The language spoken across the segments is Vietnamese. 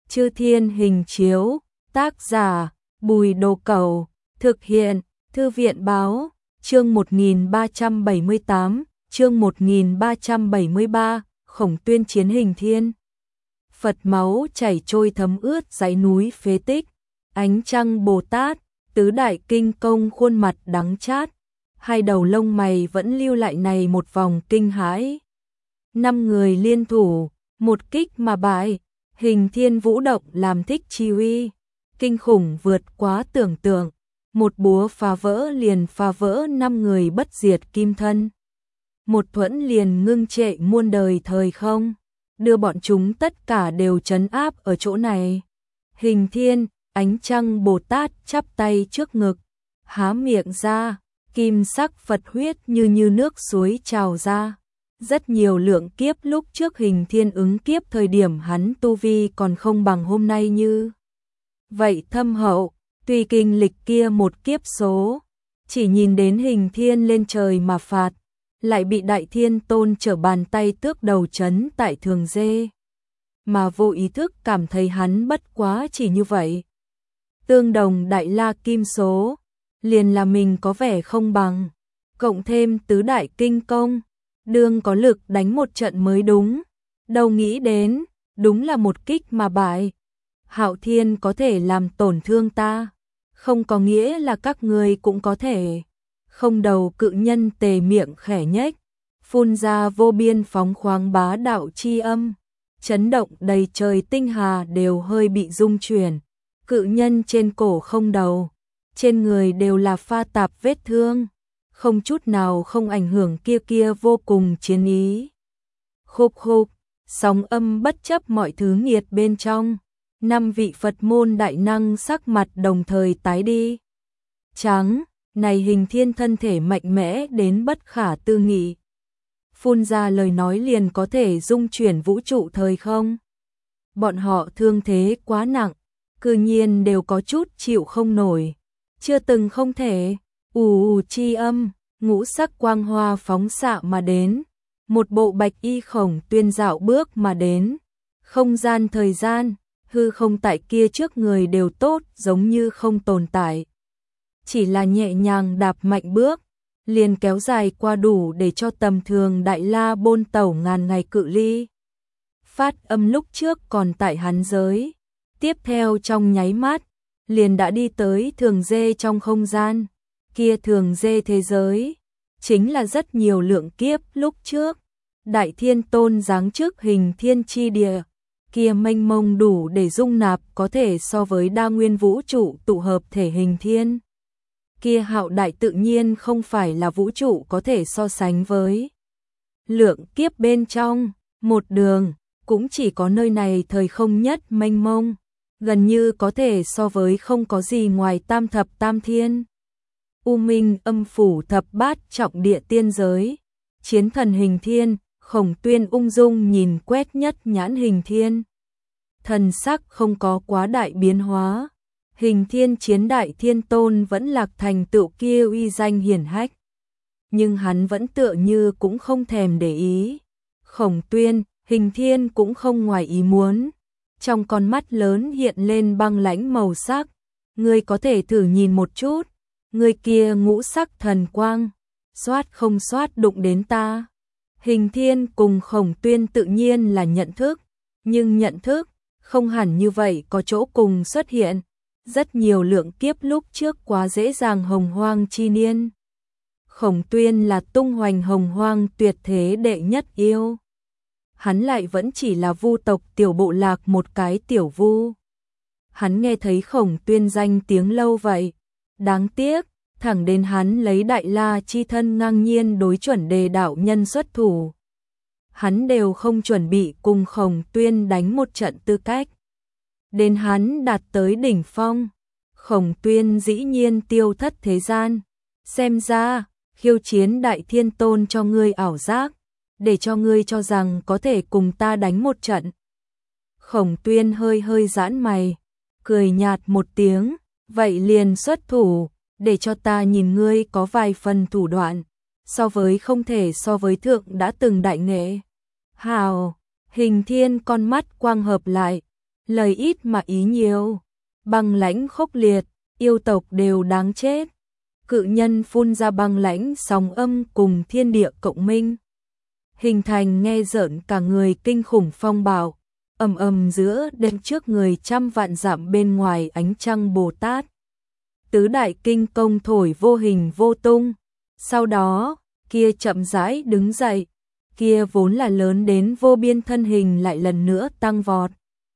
Chư Thiên Hình Chiếu, tác giả Bùi Đồ Cẩu, thực hiện Thư viện Báo, chương 1378, chương 1373, Khổng Tuyên chiến Hình Thiên. Phật máu chảy trôi thấm ướt dãy núi phế tích, ánh trăng Bồ Tát, tứ đại kinh công khuôn mặt đắng chát, hai đầu lông mày vẫn lưu lại này một vòng kinh hãi. 5 người liên thủ, một kích mà bại, Hình Thiên vũ động làm thích chi uy, kinh khủng vượt quá tưởng tượng, một búa phá vỡ liền phá vỡ 5 người bất diệt kim thân. Một thuẫn liền ngưng trệ muôn đời thời không, đưa bọn chúng tất cả đều trấn áp ở chỗ này. Hình Thiên, ánh trăng Bồ Tát chắp tay trước ngực, há miệng ra, kim sắc Phật huyết như nước suối trào ra. Rất nhiều lượng kiếp lúc trước Hình Thiên ứng kiếp thời điểm hắn tu vi còn không bằng hôm nay như vậy thâm hậu, tùy kinh lịch kia một kiếp số, chỉ nhìn đến Hình Thiên lên trời mà phạt, lại bị Đại Thiên Tôn trở bàn tay tước đầu chấn tại Thường Dê, mà vô ý thức cảm thấy hắn bất quá chỉ như vậy. Tương đồng Đại La Kim số, liền là mình có vẻ không bằng, cộng thêm tứ đại kinh công, đương có lực đánh một trận mới đúng, đâu nghĩ đến, đúng là một kích mà bại. Hạo Thiên có thể làm tổn thương ta, không có nghĩa là các ngươi cũng có thể. Không đầu cự nhân tề miệng khẽ nhếch, phun ra vô biên phóng khoáng bá đạo chi âm, chấn động đầy trời tinh hà đều hơi bị rung chuyển. Cự nhân trên cổ không đầu, trên người đều là pha tạp vết thương, không chút nào không ảnh hưởng kia vô cùng chiến ý. Khục khục, sóng âm bất chấp mọi thứ nghiệt bên trong, 5 vị Phật môn đại năng sắc mặt đồng thời tái đi. Trắng, này Hình Thiên thân thể mạnh mẽ đến bất khả tư nghị. Phun ra lời nói liền có thể dung chuyển vũ trụ thời không. Bọn họ thương thế quá nặng, cư nhiên đều có chút chịu không nổi. Chưa từng không thể, chi âm, ngũ sắc quang hoa phóng xạ mà đến. Một bộ bạch y Khổng Tuyên dạo bước mà đến. Không gian thời gian, hư không tại kia trước người đều tốt giống như không tồn tại. Chỉ là nhẹ nhàng đạp mạnh bước, liền kéo dài qua đủ để cho tầm thường Đại La bôn tẩu ngàn ngày cự ly. Phát âm lúc trước còn tại hắn giới, tiếp theo trong nháy mắt, liền đã đi tới Thường Dê trong không gian. Kia Thường Dê thế giới, chính là rất nhiều lượng kiếp lúc trước. Đại Thiên Tôn giáng chức Hình Thiên chi địa, kia mênh mông đủ để dung nạp có thể so với đa nguyên vũ trụ tụ hợp thể Hình Thiên. Kia hạo đại tự nhiên không phải là vũ trụ có thể so sánh với. Lượng kiếp bên trong, một đường, cũng chỉ có nơi này thời không nhất mênh mông, gần như có thể so với không có gì ngoài tam thập tam thiên. U Minh âm phủ thập bát trọng địa tiên giới, chiến thần Hình Thiên, Khổng Tuyên ung dung nhìn quét nhất nhãn Hình Thiên. Thần sắc không có quá đại biến hóa. Hình Thiên chiến Đại Thiên Tôn vẫn lạc thành tựu kia uy danh hiển hách. Nhưng hắn vẫn tựa như cũng không thèm để ý. Khổng Tuyên, Hình Thiên cũng không ngoài ý muốn. Trong con mắt lớn hiện lên băng lãnh màu sắc. Ngươi có thể thử nhìn một chút. Ngươi kia ngũ sắc thần quang, xoát không xoát đụng đến ta. Hình Thiên cùng Khổng Tuyên tự nhiên là nhận thức. Nhưng nhận thức, không hẳn như vậy có chỗ cùng xuất hiện. Rất nhiều lượng kiếp lúc trước quá dễ dàng hồng hoang chi niên. Khổng Tuyên là tung hoành hồng hoang tuyệt thế đệ nhất yêu. Hắn lại vẫn chỉ là vu tộc tiểu bộ lạc một cái tiểu vu. Hắn nghe thấy Khổng Tuyên danh tiếng lâu vậy. Đáng tiếc, thẳng đến hắn lấy Đại La chi thân ngang nhiên đối chuẩn đề đạo nhân xuất thủ. Hắn đều không chuẩn bị cùng Khổng Tuyên đánh một trận tư cách. Đến hắn đạt tới đỉnh phong, Khổng Tuyên dĩ nhiên tiêu thất thế gian. Xem ra, khiêu chiến Đại Thiên Tôn cho ngươi ảo giác, để cho ngươi cho rằng có thể cùng ta đánh một trận. Khổng Tuyên hơi giãn mày, cười nhạt một tiếng, vậy liền xuất thủ, để cho ta nhìn ngươi có vài phần thủ đoạn, so với không thể so với thượng đã từng đại nghệ. Hào, Hình Thiên con mắt quang hợp lại, lời ít mà ý nhiều, băng lãnh khốc liệt, yêu tộc đều đáng chết. Cự nhân phun ra băng lãnh sóng âm cùng thiên địa cộng minh, hình thành nghe rợn cả người kinh khủng phong bạo, ầm ầm giữa đêm trước người trăm vạn dặm bên ngoài ánh trăng Bồ Tát. Tứ đại kinh công thổi vô hình vô tung, sau đó, kia chậm rãi đứng dậy, kia vốn là lớn đến vô biên thân hình lại lần nữa tăng vọt.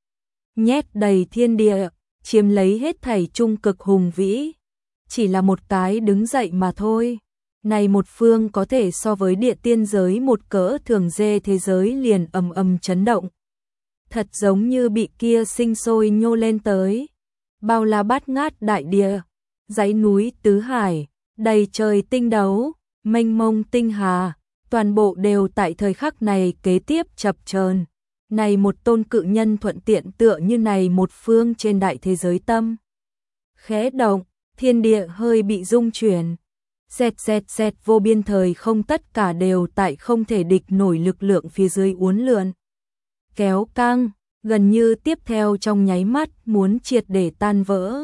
Nhét đầy thiên địa, chiếm lấy hết thảy trung cực hùng vĩ, chỉ là một cái đứng dậy mà thôi. Này một phương có thể so với địa tiên giới một cỡ thường dê thế giới liền ầm ầm chấn động. Thật giống như bị kia sinh sôi nhô lên tới. Bao la bát ngát đại địa, dãy núi tứ hải, đầy trời tinh đấu, mênh mông tinh hà, toàn bộ đều tại thời khắc này kế tiếp chập chờn. Này một tôn cự nhân thuận tiện tựa như này một phương trên đại thế giới tâm. Khẽ động, thiên địa hơi bị rung chuyển. Xẹt xẹt xẹt vô biên thời không tất cả đều tại không thể địch nổi lực lượng phía dưới uốn lượn. Kéo căng, gần như tiếp theo trong nháy mắt muốn triệt để tan vỡ.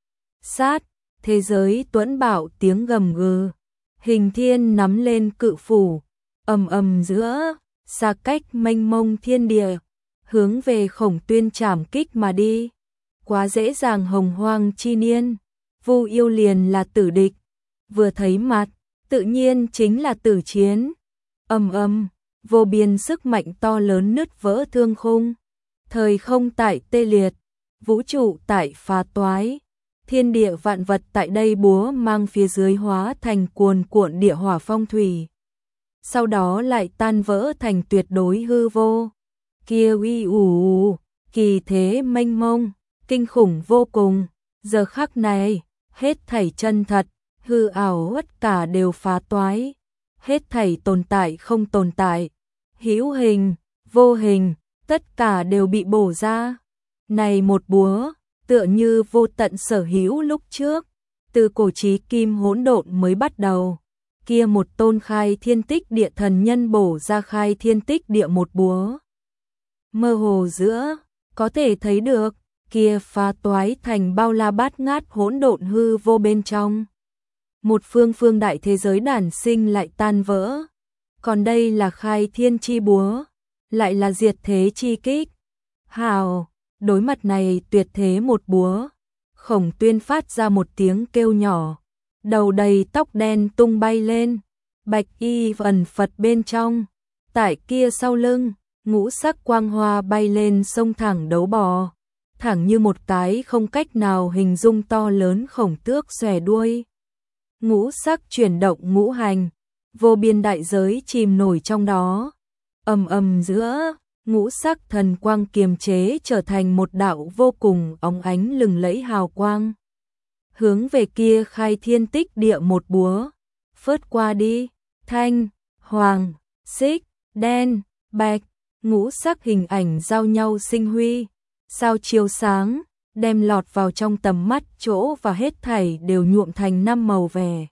Sát, thế giới tuẫn bạo tiếng gầm gừ. Hình thiên nắm lên cự phủ, ầm ầm giữa, xa cách mênh mông thiên địa, hướng về Khổng Tuyên trảm kích mà đi. Quá dễ dàng hồng hoang chi niên, Vu yêu liền là tử địch, vừa thấy mặt, tự nhiên chính là tử chiến. Ầm ầm, vô biên sức mạnh to lớn nứt vỡ thương khung, thời không tại tê liệt, vũ trụ tại phá toái. Thiên địa vạn vật tại đây búa mang phía dưới hóa thành cuồn cuộn địa hỏa phong thủy. Sau đó lại tan vỡ thành tuyệt đối hư vô. Kia uy ủ, kỳ thế mênh mông, kinh khủng vô cùng. Giờ khắc này, hết thảy chân thật, hư ảo tất cả đều phá toái. Hết thảy tồn tại không tồn tại, hữu hình, vô hình, tất cả đều bị bổ ra. Này một búa, tựa như vô tận sở hữu lúc trước, từ cổ chí kim hỗn độn mới bắt đầu. Kia một tôn khai thiên tích địa thần nhân bổ ra khai thiên tích địa một búa. Mơ hồ giữa, có thể thấy được, kia phá toái thành bao la bát ngát hỗn độn hư vô bên trong. Một phương phương đại thế giới đản sinh lại tan vỡ. Còn đây là khai thiên chi búa, lại là diệt thế chi kích. Hào, đối mặt này tuyệt thế một búa, Khổng Tuyên phát ra một tiếng kêu nhỏ, đầu đầy tóc đen tung bay lên, bạch y ẩn Phật bên trong, tại kia sau lưng, ngũ sắc quang hoa bay lên sông thẳng đấu bò, thẳng như một cái không cách nào hình dung to lớn khổng tước xòe đuôi. Ngũ sắc chuyển động ngũ hành, vô biên đại giới chìm nổi trong đó, ầm ầm giữa, ngũ sắc thần quang kiềm chế trở thành một đạo vô cùng óng ánh lừng lẫy hào quang. Hướng về kia khai thiên tích địa một búa, phớt qua đi, thanh, hoàng, xích, đen, bạch, ngũ sắc hình ảnh giao nhau sinh huy, sao chiếu sáng, đem lọt vào trong tầm mắt chỗ và hết thảy đều nhuộm thành năm màu vẻ.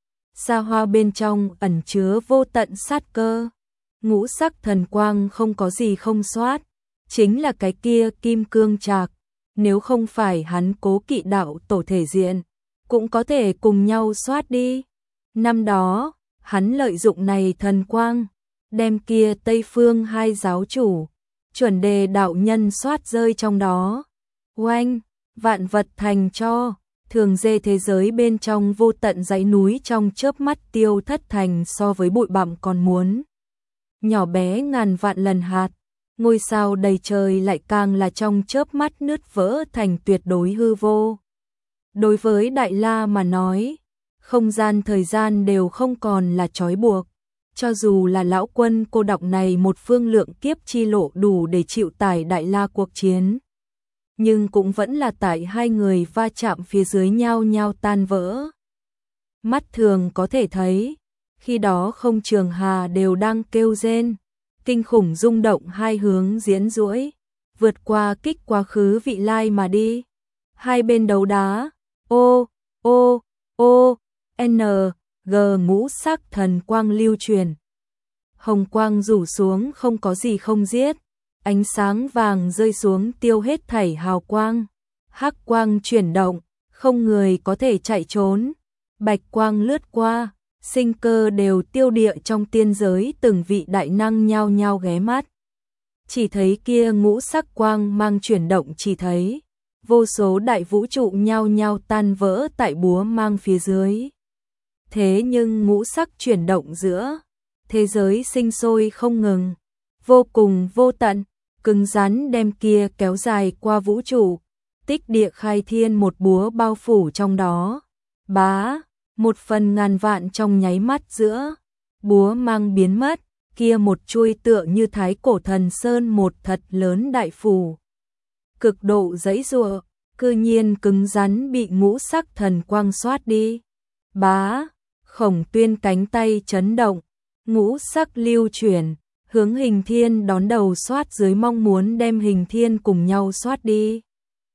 Xa hoa bên trong ẩn chứa vô tận sát cơ. Ngũ sắc thần quang không có gì không soát, chính là cái kia kim cương trạc, nếu không phải hắn cố kỵ đạo tổ thể diện, cũng có thể cùng nhau soát đi. Năm đó, hắn lợi dụng này thần quang, đem kia Tây Phương hai giáo chủ, chuẩn đề đạo nhân soát rơi trong đó. Oanh, vạn vật thành cho, thường dê thế giới bên trong vô tận dãy núi trong chớp mắt tiêu thất thành so với bụi bặm còn muốn nhỏ bé ngàn vạn lần hạt, ngôi sao đầy trời lại càng là trong chớp mắt nứt vỡ thành tuyệt đối hư vô. Đối với Đại La mà nói, không gian thời gian đều không còn là trói buộc, cho dù là lão quân cô độc này một phương lượng kiếp chi lộ đủ để chịu tải Đại La cuộc chiến, nhưng cũng vẫn là tại hai người va chạm phía dưới nhau nhau tan vỡ. Mắt thường có thể thấy, khi đó không trường hà đều đang kêu rên, kinh khủng rung động hai hướng diễn duỗi, vượt qua kích quá khứ vị lai mà đi. Hai bên đấu đá, ô, ô, ô, n, g ngũ sắc thần quang lưu truyền. Hồng quang rủ xuống không có gì không giết, ánh sáng vàng rơi xuống tiêu hết thảy hào quang, hắc quang chuyển động, không người có thể chạy trốn, bạch quang lướt qua, sinh cơ đều tiêu địa trong tiên giới, từng vị đại năng nhao nhao ghé mắt. Chỉ thấy kia ngũ sắc quang mang chuyển động, chỉ thấy vô số đại vũ trụ nhao nhao tan vỡ tại búa mang phía dưới. Thế nhưng ngũ sắc chuyển động giữa thế giới sinh sôi không ngừng, vô cùng vô tận, cứng rắn đem kia kéo dài qua vũ trụ, tích địa khai thiên, một búa bao phủ trong đó. Bá, một phần ngàn vạn trong nháy mắt giữa búa mang biến mất, kia một chuôi tựa như thái cổ thần sơn, một thật lớn đại phủ. Cực độ giãy giụa, cư nhiên cứng rắn bị ngũ sắc thần quang xoát đi. Bá, Khổng Tuyên cánh tay chấn động, ngũ sắc lưu chuyển, hướng Hình Thiên đón đầu xoát dưới, mong muốn đem Hình Thiên cùng nhau xoát đi.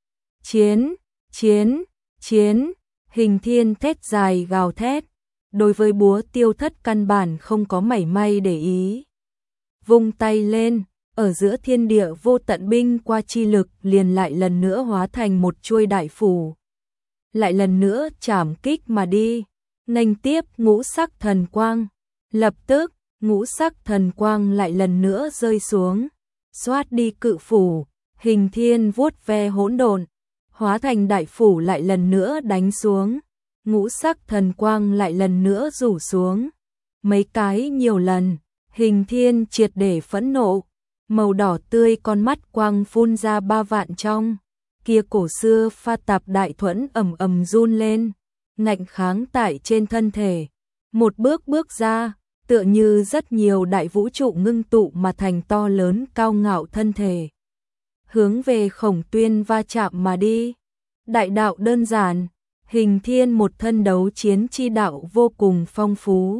Chiến, chiến, chiến, Hình Thiên thét dài gào thét, đối với búa tiêu thất căn bản không có mảy may để ý. Vung tay lên, ở giữa thiên địa vô tận binh qua chi lực liền lại lần nữa hóa thành một chuôi đại phủ. Lại lần nữa chảm kích mà đi, nghênh tiếp ngũ sắc thần quang. Lập tức, ngũ sắc thần quang lại lần nữa rơi xuống, xoát đi cự phủ. Hình Thiên vuốt ve hỗn độn, hóa thành đại phủ lại lần nữa đánh xuống. Ngũ sắc thần quang lại lần nữa rủ xuống. Mấy cái nhiều lần, Hình Thiên triệt để phẫn nộ, màu đỏ tươi con mắt quang phun ra 3 vạn trong. Kia cổ xưa pha tạp đại thuẫn ầm ầm run lên, ngạnh kháng tại trên thân thể. Một bước bước ra, tựa như rất nhiều đại vũ trụ ngưng tụ mà thành to lớn cao ngạo thân thể, hướng về Khổng Tuyên va chạm mà đi. Đại đạo đơn giản, Hình Thiên một thân đấu chiến chi đạo vô cùng phong phú.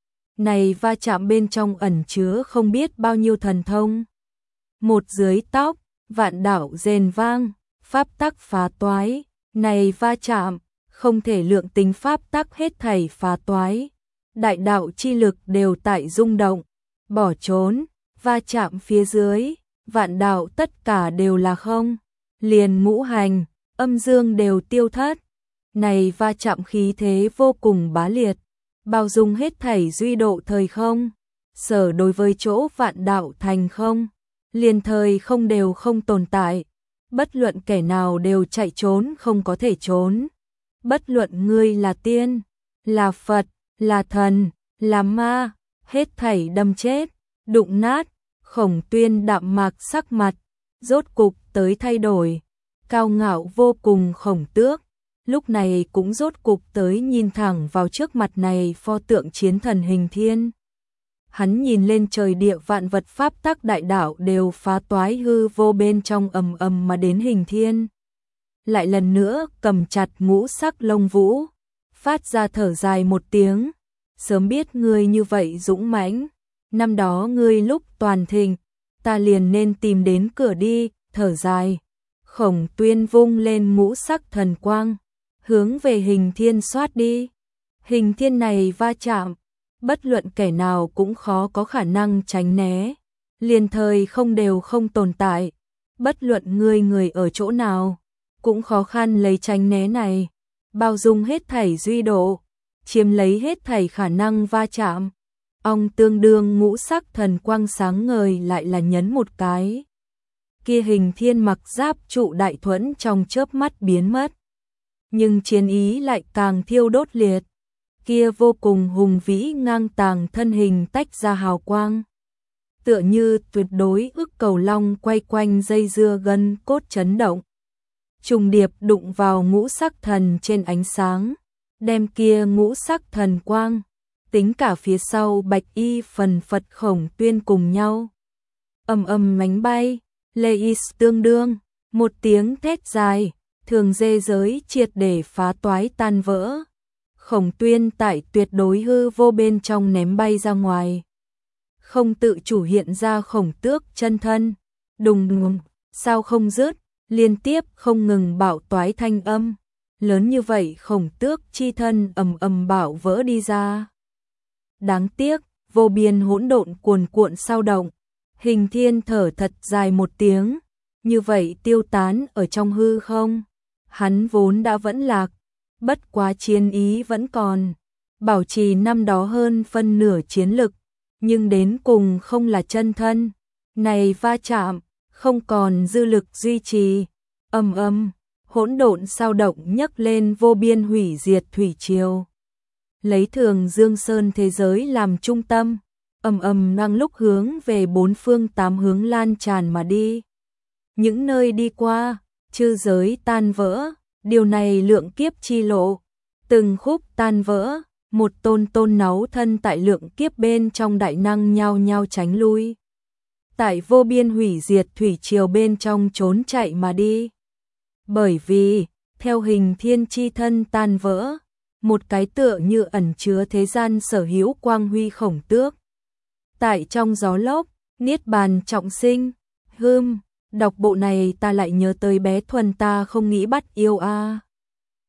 Này va chạm bên trong ẩn chứa không biết bao nhiêu thần thông. Một dưới tóc, vạn đạo rền vang, pháp tắc phá toái. Này va chạm, không thể lượng tính pháp tắc hết thảy phá toái. Đại đạo chi lực đều tại rung động, bỏ trốn, va chạm phía dưới, vạn đạo tất cả đều là không. Liền ngũ hành, âm dương đều tiêu thất. Này va chạm khí thế vô cùng bá liệt, bao dung hết thảy duy độ thời không. Sở đối với chỗ vạn đạo thành không, liền thời không đều không tồn tại. Bất luận kẻ nào đều chạy trốn không có thể trốn. Bất luận ngươi là tiên, là Phật, là thần, là ma, hết thảy đâm chết, đụng nát. Khổng Tuyên đạm mạc sắc mặt, rốt cục tới thay đổi. Cao ngạo vô cùng Khổng Tước, lúc này cũng rốt cục tới nhìn thẳng vào trước mặt này pho tượng chiến thần Hình Thiên. Hắn nhìn lên trời địa vạn vật pháp tắc đại đạo đều phá toái, hư vô bên trong ầm ầm mà đến Hình Thiên. Lại lần nữa cầm chặt ngũ sắc lông vũ, phát ra thở dài một tiếng. Sớm biết ngươi như vậy dũng mãnh, năm đó ngươi lúc toàn thịnh, ta liền nên tìm đến cửa đi. Thở dài, Khổng Tuyên vung lên ngũ sắc thần quang, hướng về Hình Thiên xoát đi. Hình Thiên này va chạm, bất luận kẻ nào cũng khó có khả năng tránh né, liền thời không đều không tồn tại. Bất luận người ở chỗ nào, cũng khó khăn lấy tránh né này, bao dung hết thảy duy độ, chiếm lấy hết thảy khả năng va chạm. Ông tương đương ngũ sắc thần quang sáng ngời lại là nhấn một cái. Kia Hình Thiên mặc giáp trụ đại thuẫn trong chớp mắt biến mất. Nhưng chiến ý lại càng thiêu đốt liệt. Kia vô cùng hùng vĩ ngang tàng thân hình tách ra hào quang. Tựa như tuyệt đối ức cầu long quay quanh dây dưa gân cốt chấn động. Trùng điệp đụng vào ngũ sắc thần trên ánh sáng, đem kia ngũ sắc thần quang, tính cả phía sau bạch y phần phật Khổng Tuyên cùng nhau. Ầm ầm mánh bay, lê is tương đương, một tiếng thét dài, thường dê giới triệt để phá toái tan vỡ. Khổng Tuyên tại tuyệt đối hư vô bên trong ném bay ra ngoài. Không tự chủ hiện ra Khổng Tước chân thân, đùng đùng, sao không dứt, liên tiếp không ngừng bạo toái thanh âm. Lớn như vậy Khổng Tước chi thân ầm ầm bạo vỡ đi ra. Đáng tiếc, vô biên hỗn độn cuồn cuộn sao động. Hình Thiên thở thật dài một tiếng, như vậy tiêu tán ở trong hư không. Hắn vốn đã vẫn lạc, bất quá chiến ý vẫn còn, bảo trì năm đó hơn phân nửa chiến lực, nhưng đến cùng không là chân thân. Này va chạm, không còn dư lực duy trì, ầm ầm, hỗn độn sao động nhấc lên vô biên hủy diệt thủy triều. Lấy Thường Dương Sơn thế giới làm trung tâm, ầm ầm đang lúc hướng về bốn phương tám hướng lan tràn mà đi. Những nơi đi qua, chư giới tan vỡ, điều này lượng kiếp chi lộ, từng khúc tan vỡ, một tôn tôn náu thân tại lượng kiếp bên trong đại năng nhao nhao tránh lui. Tại vô biên hủy diệt thủy triều bên trong trốn chạy mà đi. Bởi vì, theo Hình Thiên chi thân tan vỡ, một cái tựa như ẩn chứa thế gian sở hữu quang huy khổng tước. Tại trong gió lốc, niết bàn trọng sinh, đọc bộ này ta lại nhớ tới bé Thuần ta không nghĩ bắt yêu a.